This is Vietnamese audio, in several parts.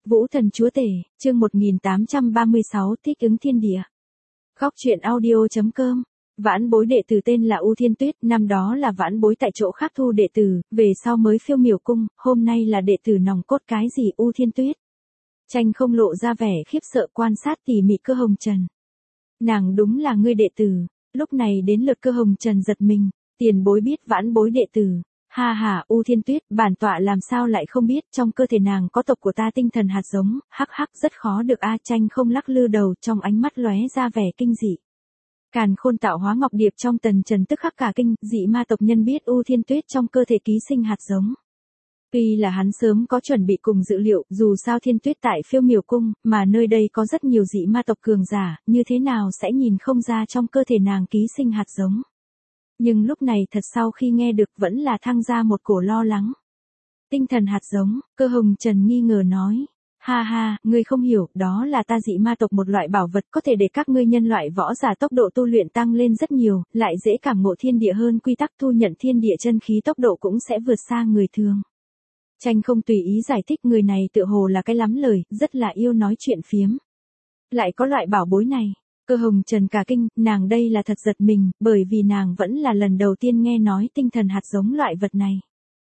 Vũ Thần Chúa Tể, chương 1836 thích ứng thiên địa. Góc truyện audio.com. Vãn bối đệ tử tên là U Thiên Tuyết, năm đó là vãn bối tại chỗ khác thu đệ tử, về sau mới phiêu miểu cung, hôm nay là đệ tử nòng cốt cái gì U Thiên Tuyết. Tranh không lộ ra vẻ khiếp sợ quan sát tỉ mỉ Cơ Hồng Trần. Nàng đúng là ngươi đệ tử, lúc này đến lượt Cơ Hồng Trần giật mình, tiền bối biết vãn bối đệ tử. Ha ha, U Thiên Tuyết, bản tọa làm sao lại không biết, trong cơ thể nàng có tộc của ta tinh thần hạt giống, hắc hắc rất khó được a. Tranh không lắc lư đầu, trong ánh mắt lóe ra vẻ kinh dị. Càn khôn tạo hóa ngọc điệp trong tần trần tức khắc cả kinh, dị ma tộc nhân biết U Thiên Tuyết trong cơ thể ký sinh hạt giống. Tuy là hắn sớm có chuẩn bị cùng dự liệu, dù sao Thiên Tuyết tại phiêu miểu cung, mà nơi đây có rất nhiều dị ma tộc cường giả, như thế nào sẽ nhìn không ra trong cơ thể nàng ký sinh hạt giống. Nhưng lúc này thật sau khi nghe được vẫn là thăng ra một cổ lo lắng. Tinh thần hạt giống, Cơ Hồng Trần nghi ngờ nói. Ha ha, ngươi không hiểu, đó là ta dị ma tộc một loại bảo vật có thể để các ngươi nhân loại võ giả tốc độ tu luyện tăng lên rất nhiều, lại dễ cảm ngộ thiên địa hơn quy tắc thu nhận thiên địa chân khí tốc độ cũng sẽ vượt xa người thường. Tranh không tùy ý giải thích người này tựa hồ là cái lắm lời, rất là yêu nói chuyện phiếm. Lại có loại bảo bối này. Cơ Hồng Trần cả kinh, nàng đây là thật giật mình, bởi vì nàng vẫn là lần đầu tiên nghe nói tinh thần hạt giống loại vật này.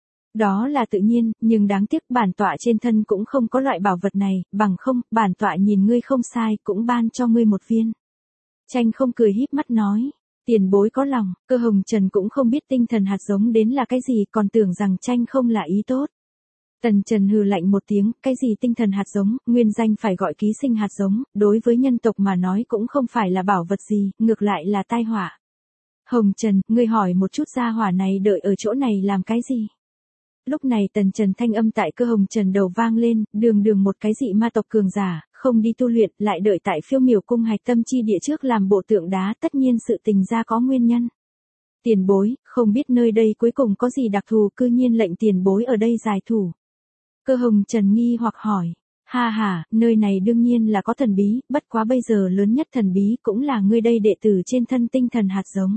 Đó là tự nhiên, nhưng đáng tiếc bản tọa trên thân cũng không có loại bảo vật này, bằng không, bản tọa nhìn ngươi không sai, cũng ban cho ngươi một viên. Tranh không cười híp mắt nói, tiền bối có lòng, Cơ Hồng Trần cũng không biết tinh thần hạt giống đến là cái gì, còn tưởng rằng Tranh không là ý tốt. Tần Trần hừ lạnh một tiếng, cái gì tinh thần hạt giống, nguyên danh phải gọi ký sinh hạt giống, đối với nhân tộc mà nói cũng không phải là bảo vật gì, ngược lại là tai họa. Hồng Trần, ngươi hỏi một chút gia hỏa này đợi ở chỗ này làm cái gì? Lúc này Tần Trần thanh âm tại Cơ Hồng Trần đầu vang lên, đường một cái dị ma tộc cường giả, không đi tu luyện, lại đợi tại phiêu miểu cung hạch tâm chi địa trước làm bộ tượng đá, tất nhiên sự tình ra có nguyên nhân. Tiền bối, không biết nơi đây cuối cùng có gì đặc thù, cư nhiên lệnh tiền bối ở đây giải thủ. Cơ Hồng Trần nghi hoặc hỏi, ha ha, nơi này đương nhiên là có thần bí, bất quá bây giờ lớn nhất thần bí cũng là ngươi đây đệ tử trên thân tinh thần hạt giống.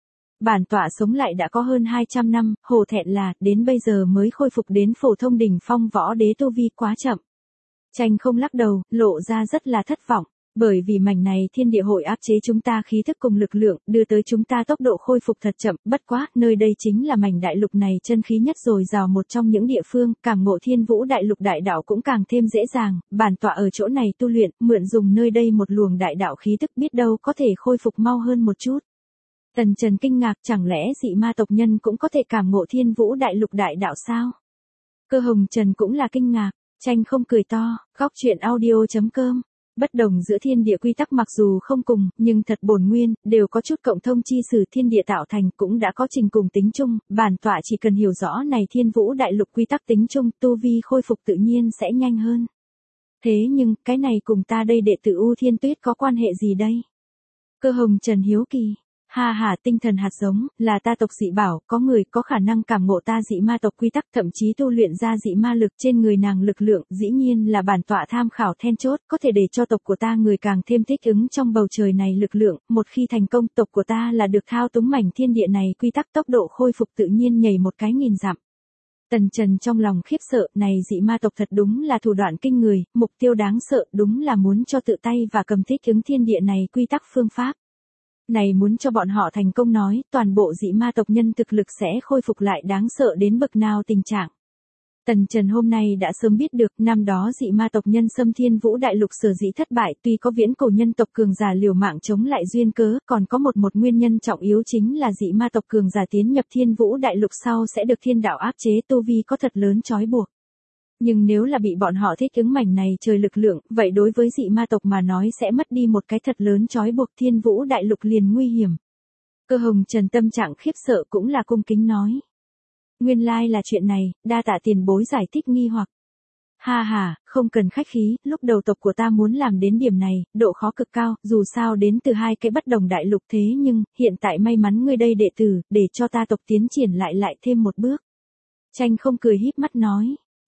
Bản tọa sống lại đã có hơn 200 năm, hổ thẹn là, đến bây giờ mới khôi phục đến phổ thông đỉnh phong võ đế tu vi quá chậm. Tranh không lắc đầu, lộ ra rất là thất vọng. Bởi vì mảnh này thiên địa hội áp chế chúng ta khí thức cùng lực lượng, đưa tới chúng ta tốc độ khôi phục thật chậm, bất quá, nơi đây chính là mảnh đại lục này chân khí nhất dồi dào một trong những địa phương, cảm ngộ thiên vũ đại lục đại đạo cũng càng thêm dễ dàng, bản tọa ở chỗ này tu luyện, mượn dùng nơi đây một luồng đại đạo khí thức biết đâu có thể khôi phục mau hơn một chút. Tần Trần kinh ngạc, chẳng lẽ dị ma tộc nhân cũng có thể cảm ngộ thiên vũ đại lục đại đạo sao? Cơ Hồng Trần cũng là kinh ngạc, Tranh không cười to, góc truyện audio.com. Bất đồng giữa thiên địa quy tắc mặc dù không cùng, nhưng thật bổn nguyên, đều có chút cộng thông chi sử thiên địa tạo thành cũng đã có trình cùng tính chung, bản tọa chỉ cần hiểu rõ này thiên vũ đại lục quy tắc tính chung, tu vi khôi phục tự nhiên sẽ nhanh hơn. Thế nhưng, cái này cùng ta đây đệ tử U Thiên Tuyết có quan hệ gì đây? Cơ Hồng Trần hiếu kỳ. Ha ha, tinh thần hạt giống, là ta tộc dị bảo, có người có khả năng cảm ngộ ta dị ma tộc quy tắc, thậm chí tu luyện ra dị ma lực trên người nàng lực lượng, dĩ nhiên là bản tọa tham khảo then chốt, có thể để cho tộc của ta người càng thêm thích ứng trong bầu trời này lực lượng, một khi thành công tộc của ta là được thao túng mảnh thiên địa này quy tắc tốc độ khôi phục tự nhiên nhảy một cái nghìn dặm. Tần Trần trong lòng khiếp sợ, này dị ma tộc thật đúng là thủ đoạn kinh người, mục tiêu đáng sợ, đúng là muốn cho tự tay và cầm thích ứng thiên địa này quy tắc phương pháp. Này muốn cho bọn họ thành công nói, toàn bộ dị ma tộc nhân thực lực sẽ khôi phục lại đáng sợ đến bậc nào tình trạng. Tần Trần hôm nay đã sớm biết được, năm đó dị ma tộc nhân xâm thiên vũ đại lục sở dĩ thất bại, tuy có viễn cổ nhân tộc cường giả liều mạng chống lại duyên cớ, còn có một nguyên nhân trọng yếu chính là dị ma tộc cường giả tiến nhập thiên vũ đại lục sau sẽ được thiên đạo áp chế tu vi có thật lớn trói buộc. Nhưng nếu là bị bọn họ thích ứng mảnh này trời lực lượng, vậy đối với dị ma tộc mà nói sẽ mất đi một cái thật lớn trói buộc thiên vũ đại lục liền nguy hiểm. Cơ Hồng Trần tâm trạng khiếp sợ cũng là cung kính nói. Nguyên lai là chuyện này, đa tạ tiền bối giải thích nghi hoặc. Ha ha, không cần khách khí, lúc đầu tộc của ta muốn làm đến điểm này, độ khó cực cao, dù sao đến từ hai cái bất đồng đại lục thế nhưng, hiện tại may mắn ngươi đây đệ tử, để cho ta tộc tiến triển lại thêm một bước. Tranh không cười híp mắt nói.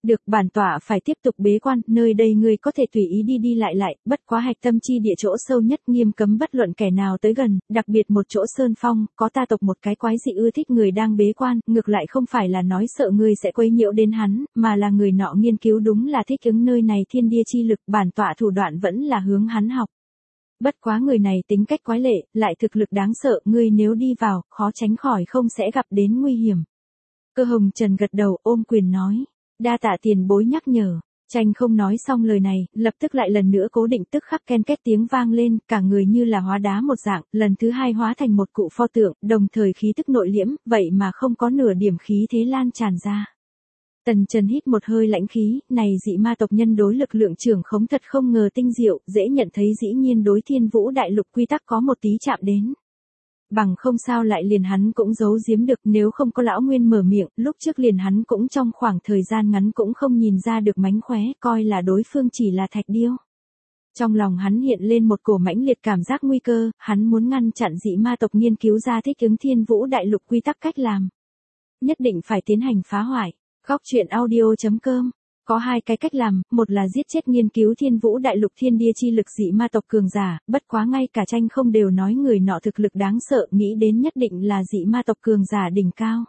Được, bản tọa phải tiếp tục bế quan, nơi đây ngươi có thể tùy ý đi đi lại lại, bất quá hạch tâm chi địa chỗ sâu nhất nghiêm cấm bất luận kẻ nào tới gần, đặc biệt một chỗ sơn phong, có ta tộc một cái quái dị ưa thích người đang bế quan, ngược lại không phải là nói sợ ngươi sẽ quấy nhiễu đến hắn, mà là người nọ nghiên cứu đúng là thích ứng nơi này thiên địa chi lực, bản tọa thủ đoạn vẫn là hướng hắn học. Bất quá người này tính cách quái lệ, lại thực lực đáng sợ, ngươi nếu đi vào, khó tránh khỏi không sẽ gặp đến nguy hiểm. Cơ Hồng Trần gật đầu, ôm quyền nói. Đa tạ tiền bối nhắc nhở. Tranh không nói xong lời này, lập tức lại lần nữa cố định, tức khắc ken két tiếng vang lên, cả người như là hóa đá một dạng, lần thứ hai hóa thành một cụ pho tượng, đồng thời khí tức nội liễm, vậy mà không có nửa điểm khí thế lan tràn ra. Tần Trần hít một hơi lãnh khí, này dị ma tộc nhân đối lực lượng trưởng khống thật không ngờ tinh diệu, dễ nhận thấy dĩ nhiên đối Thiên Vũ Đại Lục quy tắc có một tí chạm đến. Bằng không sao lại liền hắn cũng giấu giếm được, nếu không có lão Nguyên mở miệng, lúc trước liền hắn cũng trong khoảng thời gian ngắn cũng không nhìn ra được mánh khóe, coi là đối phương chỉ là thạch điêu. Trong lòng hắn hiện lên một cổ mãnh liệt cảm giác nguy cơ, hắn muốn ngăn chặn dị ma tộc nghiên cứu ra thích ứng Thiên Vũ Đại Lục quy tắc cách làm. Nhất định phải tiến hành phá hoại. Góc truyện audio.com. Có hai cái cách làm, một là giết chết nghiên cứu Thiên Vũ Đại Lục thiên địa chi lực dị ma tộc cường giả, bất quá ngay cả Tranh không đều nói người nọ thực lực đáng sợ, nghĩ đến nhất định là dị ma tộc cường giả đỉnh cao.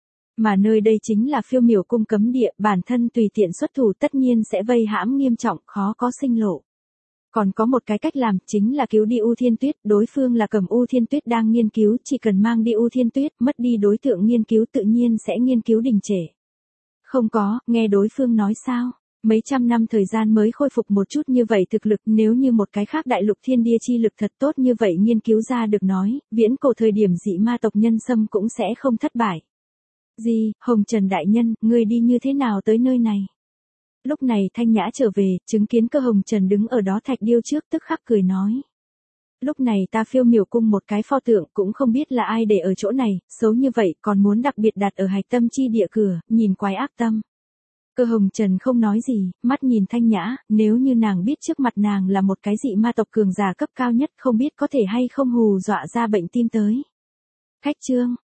Mà nơi đây chính là Phiêu Miểu cung cấm địa, bản thân tùy tiện xuất thủ tất nhiên sẽ vây hãm nghiêm trọng, khó có sinh lộ. Còn có một cái cách làm, chính là cứu đi U Thiên Tuyết, đối phương là cầm U Thiên Tuyết đang nghiên cứu, chỉ cần mang đi U Thiên Tuyết, mất đi đối tượng nghiên cứu tự nhiên sẽ nghiên cứu đình trệ. Không có, nghe đối phương nói sao? Mấy trăm năm thời gian mới khôi phục một chút như vậy thực lực, nếu như một cái khác đại lục thiên địa chi lực thật tốt như vậy nghiên cứu ra được nói, viễn cổ thời điểm dị ma tộc nhân xâm cũng sẽ không thất bại. Gì, Hồng Trần đại nhân, ngươi đi như thế nào tới nơi này? Lúc này Thanh Nhã trở về, chứng kiến Cơ Hồng Trần đứng ở đó thạch điêu trước tức khắc cười nói. Lúc này ta Phiêu Miểu cung một cái pho tượng cũng không biết là ai để ở chỗ này, xấu như vậy còn muốn đặc biệt đặt ở hạch tâm chi địa cửa, nhìn quái ác tâm. Cơ Hồng Trần không nói gì, mắt nhìn Thanh Nhã, nếu như nàng biết trước mặt nàng là một cái dị ma tộc cường giả cấp cao nhất không biết có thể hay không hù dọa ra bệnh tim tới. Khách trương,